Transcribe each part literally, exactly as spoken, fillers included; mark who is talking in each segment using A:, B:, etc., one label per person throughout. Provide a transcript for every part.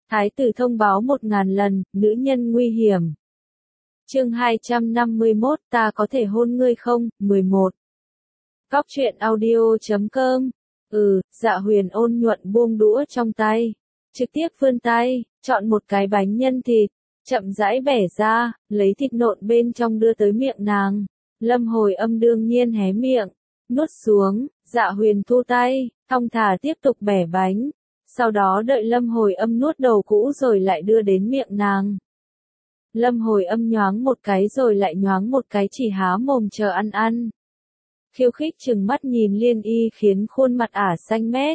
A: Thái tử thông báo một ngàn lần, nữ nhân nguy hiểm. Chương hai trăm năm mươi mốt, ta có thể hôn ngươi không? mười một. Góc truyện audio chấm com. Ừ, Dạ Huyền ôn nhuận buông đũa trong tay, trực tiếp vươn tay, chọn một cái bánh nhân thịt, chậm rãi bẻ ra, lấy thịt nộn bên trong đưa tới miệng nàng. Lâm Hồi Âm đương nhiên hé miệng, nuốt xuống. Dạ Huyền thu tay, thong thả tiếp tục bẻ bánh, sau đó đợi Lâm Hồi Âm nuốt đầu cũ rồi lại đưa đến miệng nàng. Lâm Hồi Âm nhoáng một cái rồi lại nhoáng một cái, chỉ há mồm chờ ăn ăn. Khiêu khích chừng mắt nhìn Liên Y khiến khuôn mặt ả xanh mét.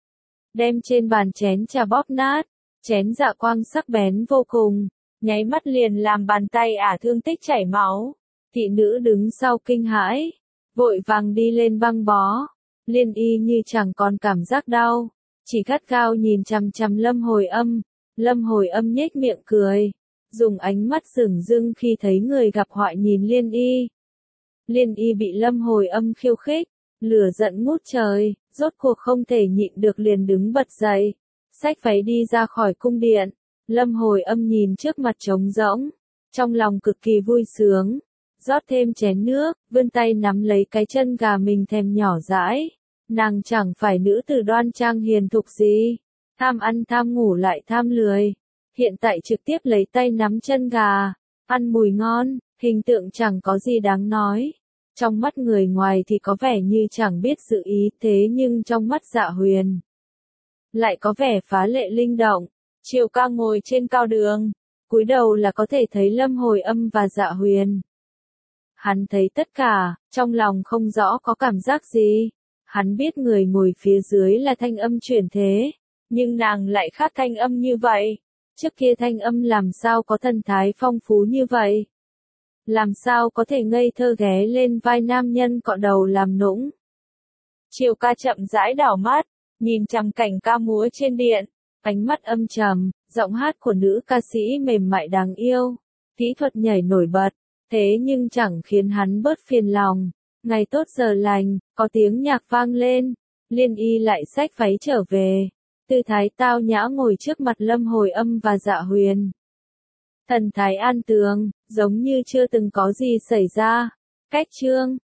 A: Đem trên bàn chén trà bóp nát, chén dạ quang sắc bén vô cùng, nháy mắt liền làm bàn tay ả thương tích chảy máu. Thị nữ đứng sau kinh hãi, vội vàng đi lên băng bó. Liên Y như chẳng còn cảm giác đau, chỉ gắt gao nhìn chằm chằm Lâm Hồi Âm. Lâm Hồi Âm nhếch miệng cười, dùng ánh mắt dửng dưng khi thấy người gặp họa nhìn Liên Y. Liên Y bị Lâm Hồi Âm khiêu khích, lửa giận ngút trời, rốt cuộc không thể nhịn được liền đứng bật dậy, xách váy đi ra khỏi cung điện. Lâm Hồi Âm nhìn trước mặt trống rỗng, trong lòng cực kỳ vui sướng, rót thêm chén nước, vươn tay nắm lấy cái chân gà mình thèm nhỏ dãi. Nàng chẳng phải nữ tử đoan trang hiền thục gì, tham ăn tham ngủ lại tham lười, hiện tại trực tiếp lấy tay nắm chân gà, ăn mùi ngon, hình tượng chẳng có gì đáng nói. Trong mắt người ngoài thì có vẻ như chẳng biết sự ý, thế nhưng trong mắt Dạ Huyền lại có vẻ phá lệ linh động. Triều ca ngồi trên cao đường, cúi đầu là có thể thấy Lâm Hồi Âm và Dạ Huyền. Hắn thấy tất cả, trong lòng không rõ có cảm giác gì. Hắn biết người ngồi phía dưới là Thanh Âm chuyển thế, nhưng nàng lại khác Thanh Âm như vậy. Trước kia Thanh Âm làm sao có thần thái phong phú như vậy? Làm sao có thể ngây thơ ghé lên vai nam nhân cọ đầu làm nũng? Triều ca chậm rãi đảo mắt, nhìn chằm cảnh ca múa trên điện, ánh mắt âm trầm, giọng hát của nữ ca sĩ mềm mại đáng yêu, kỹ thuật nhảy nổi bật, thế nhưng chẳng khiến hắn bớt phiền lòng. Ngày tốt giờ lành, có tiếng nhạc vang lên, Liên Y lại xách váy trở về, tư thái tao nhã ngồi trước mặt Lâm Hồi Âm và Dạ Huyền. Thần thái an tường, giống như chưa từng có gì xảy ra. Cách chương